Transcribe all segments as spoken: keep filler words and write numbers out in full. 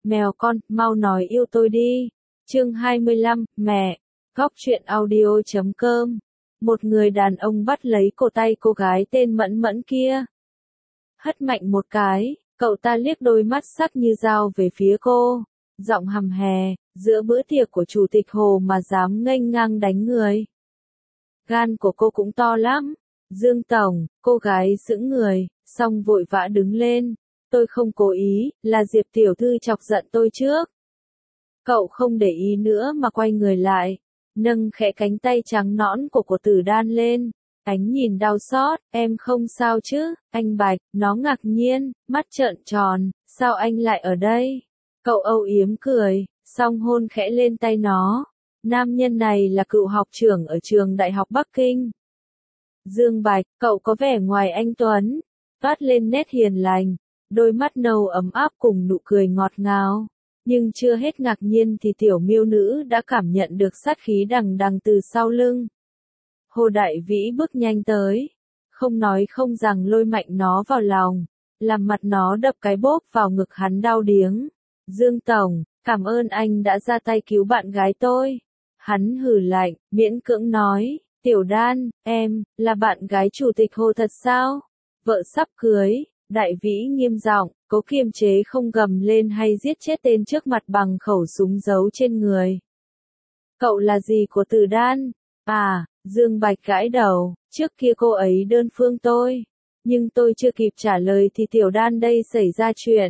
Mèo con, mau nói yêu tôi đi. Chương hai mươi lăm, mẹ. Góc truyện audio chấm com. Một người đàn ông bắt lấy cổ tay cô gái tên Mẫn Mẫn kia. Hất mạnh một cái, cậu ta liếc đôi mắt sắc như dao về phía cô. Giọng hầm hè, giữa bữa tiệc của chủ tịch Hồ mà dám nghênh ngang đánh người. Gan của cô cũng to lắm. Dương Tổng, cô gái sững người, xong vội vã đứng lên. Tôi không cố ý, là Diệp tiểu thư chọc giận tôi trước. Cậu không để ý nữa mà quay người lại, nâng khẽ cánh tay trắng nõn của của Tử Đan lên. Ánh nhìn đau xót, em không sao chứ, anh Bạch, nó ngạc nhiên, mắt trợn tròn, sao anh lại ở đây? Cậu âu yếm cười, xong hôn khẽ lên tay nó. Nam nhân này là cựu học trưởng ở trường Đại học Bắc Kinh. Dương Bạch, cậu có vẻ ngoài anh Tuấn, toát lên nét hiền lành, đôi mắt nâu ấm áp cùng nụ cười ngọt ngào. Nhưng chưa hết ngạc nhiên thì tiểu miêu nữ đã cảm nhận được sát khí đằng đằng từ sau lưng. Hồ Đại Vĩ bước nhanh tới, không nói không rằng lôi mạnh nó vào lòng, làm mặt nó đập cái bốp vào ngực hắn đau điếng. Dương Tổng, cảm ơn anh đã ra tay cứu bạn gái tôi. Hắn hừ lạnh, miễn cưỡng nói, Tiểu Đan, em, là bạn gái chủ tịch Hồ thật sao? Vợ sắp cưới. Đại Vĩ nghiêm giọng, cố kiềm chế không gầm lên hay giết chết tên trước mặt bằng khẩu súng giấu trên người. Cậu là gì của Tử Đan? À, Dương Bạch gãi đầu, trước kia cô ấy đơn phương tôi. Nhưng tôi chưa kịp trả lời thì Tiểu Đan đây xảy ra chuyện.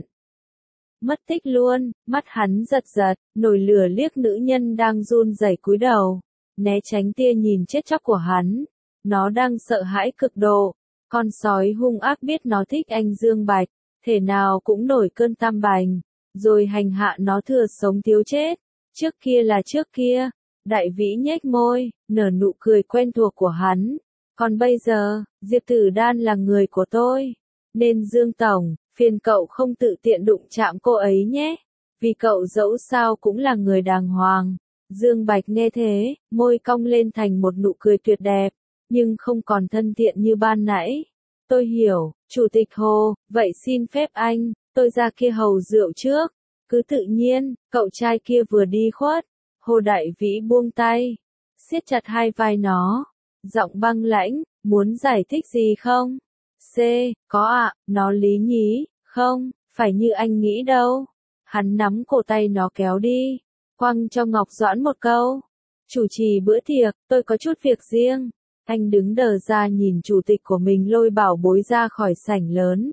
Mất tích luôn, mắt hắn giật giật, nổi lửa liếc nữ nhân đang run rẩy cúi đầu. Né tránh tia nhìn chết chóc của hắn. Nó đang sợ hãi cực độ. Con sói hung ác biết nó thích anh Dương Bạch, thể nào cũng nổi cơn tam bành, rồi hành hạ nó thừa sống thiếu chết. Trước kia là trước kia, Đại Vĩ nhếch môi, nở nụ cười quen thuộc của hắn. Còn bây giờ, Diệp Tử Đan là người của tôi, nên Dương Tổng, phiền cậu không tự tiện đụng chạm cô ấy nhé, vì cậu dẫu sao cũng là người đàng hoàng. Dương Bạch nghe thế, môi cong lên thành một nụ cười tuyệt đẹp. Nhưng không còn thân thiện như ban nãy. Tôi hiểu, Chủ tịch Hồ, vậy xin phép anh, tôi ra kia hầu rượu trước. Cứ tự nhiên, cậu trai kia vừa đi khuất. Hồ Đại Vĩ buông tay, siết chặt hai vai nó. Giọng băng lãnh, muốn giải thích gì không? C, có ạ, à, nó lý nhí, không, phải như anh nghĩ đâu. Hắn nắm cổ tay nó kéo đi, quăng cho Ngọc Doãn một câu. Chủ trì bữa tiệc, tôi có chút việc riêng. Anh đứng đờ ra nhìn chủ tịch của mình lôi bảo bối ra khỏi sảnh lớn.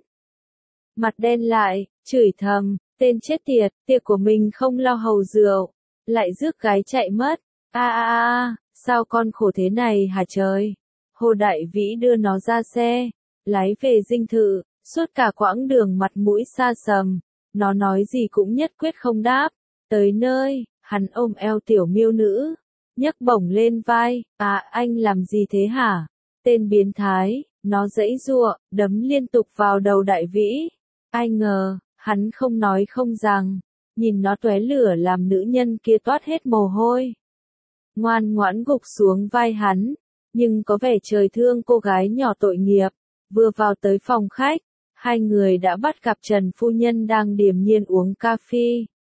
Mặt đen lại, chửi thầm, tên chết tiệt, tiệc của mình không lo hầu rượu, lại rước gái chạy mất. A a a, sao con khổ thế này hả trời? Hồ Đại Vĩ đưa nó ra xe, lái về dinh thự, suốt cả quãng đường mặt mũi xa sầm. Nó nói gì cũng nhất quyết không đáp. Tới nơi, hắn ôm eo tiểu miêu nữ. Nhấc bổng lên vai, à anh làm gì thế hả? Tên biến thái, nó giãy giụa, đấm liên tục vào đầu Đại Vĩ. Ai ngờ, hắn không nói không rằng, nhìn nó tóe lửa làm nữ nhân kia toát hết mồ hôi. Ngoan ngoãn gục xuống vai hắn, nhưng có vẻ trời thương cô gái nhỏ tội nghiệp. Vừa vào tới phòng khách, hai người đã bắt gặp Trần phu nhân đang điềm nhiên uống cà phê.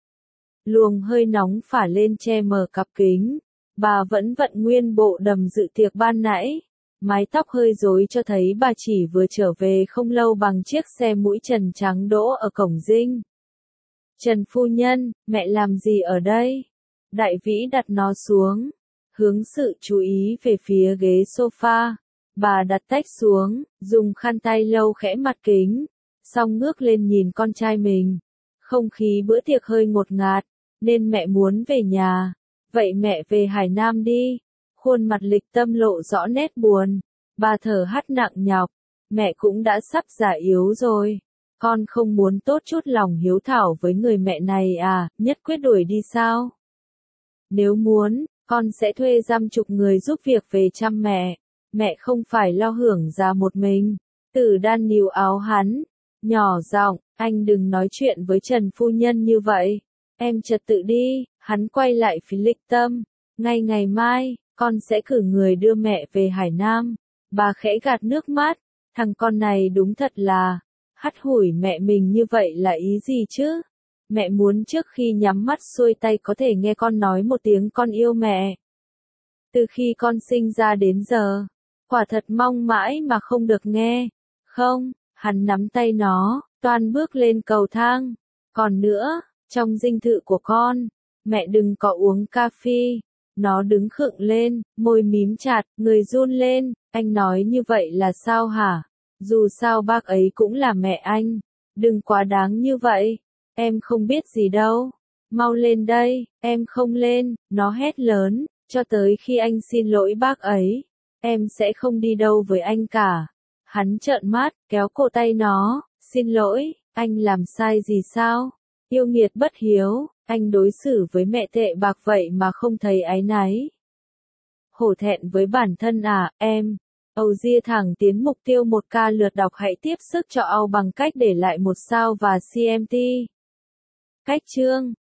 Luồng hơi nóng phả lên che mờ cặp kính. Bà vẫn vận nguyên bộ đầm dự tiệc ban nãy, mái tóc hơi rối cho thấy bà chỉ vừa trở về không lâu bằng chiếc xe mũi trần trắng đỗ ở cổng dinh. Trần phu nhân, mẹ làm gì ở đây? Đại Vĩ đặt nó xuống, hướng sự chú ý về phía ghế sofa. Bà đặt tách xuống, dùng khăn tay lau khẽ mặt kính, xong ngước lên nhìn con trai mình. Không khí bữa tiệc hơi ngột ngạt, nên mẹ muốn về nhà. Vậy mẹ về Hải Nam đi. Khuôn mặt Lịch Tâm lộ rõ nét buồn. Bà thở hắt nặng nhọc. Mẹ cũng đã sắp già yếu rồi. Con không muốn tốt chút lòng hiếu thảo với người mẹ này à, nhất quyết đuổi đi sao? Nếu muốn, con sẽ thuê dăm chục người giúp việc về chăm mẹ. Mẹ không phải lo hưởng già một mình. Tử Đan níu áo hắn, nhỏ giọng, anh đừng nói chuyện với Trần phu nhân như vậy. Em trật tự đi. Hắn quay lại phía Lịch Tâm. Ngay ngày mai, con sẽ cử người đưa mẹ về Hải Nam. Bà khẽ gạt nước mắt. Thằng con này đúng thật là, hắt hủi mẹ mình như vậy là ý gì chứ? Mẹ muốn trước khi nhắm mắt xuôi tay có thể nghe con nói một tiếng con yêu mẹ. Từ khi con sinh ra đến giờ, quả thật mong mãi mà không được nghe. Không, hắn nắm tay nó, toan bước lên cầu thang. Còn nữa, trong dinh thự của con, mẹ đừng có uống cà phê. Nó đứng khựng lên, môi mím chặt, người run lên. Anh nói như vậy là sao hả? Dù sao bác ấy cũng là mẹ anh. Đừng quá đáng như vậy. Em không biết gì đâu. Mau lên đây, em không lên. Nó hét lớn, cho tới khi anh xin lỗi bác ấy. Em sẽ không đi đâu với anh cả. Hắn trợn mắt, kéo cổ tay nó. Xin lỗi, anh làm sai gì sao? Yêu nghiệt bất hiếu, anh đối xử với mẹ tệ bạc vậy mà không thấy áy náy. Hổ thẹn với bản thân à, em. Âu Ria thẳng tiến mục tiêu một ca lượt đọc, hãy tiếp sức cho Âu bằng cách để lại một sao và xê em tê. Cách chương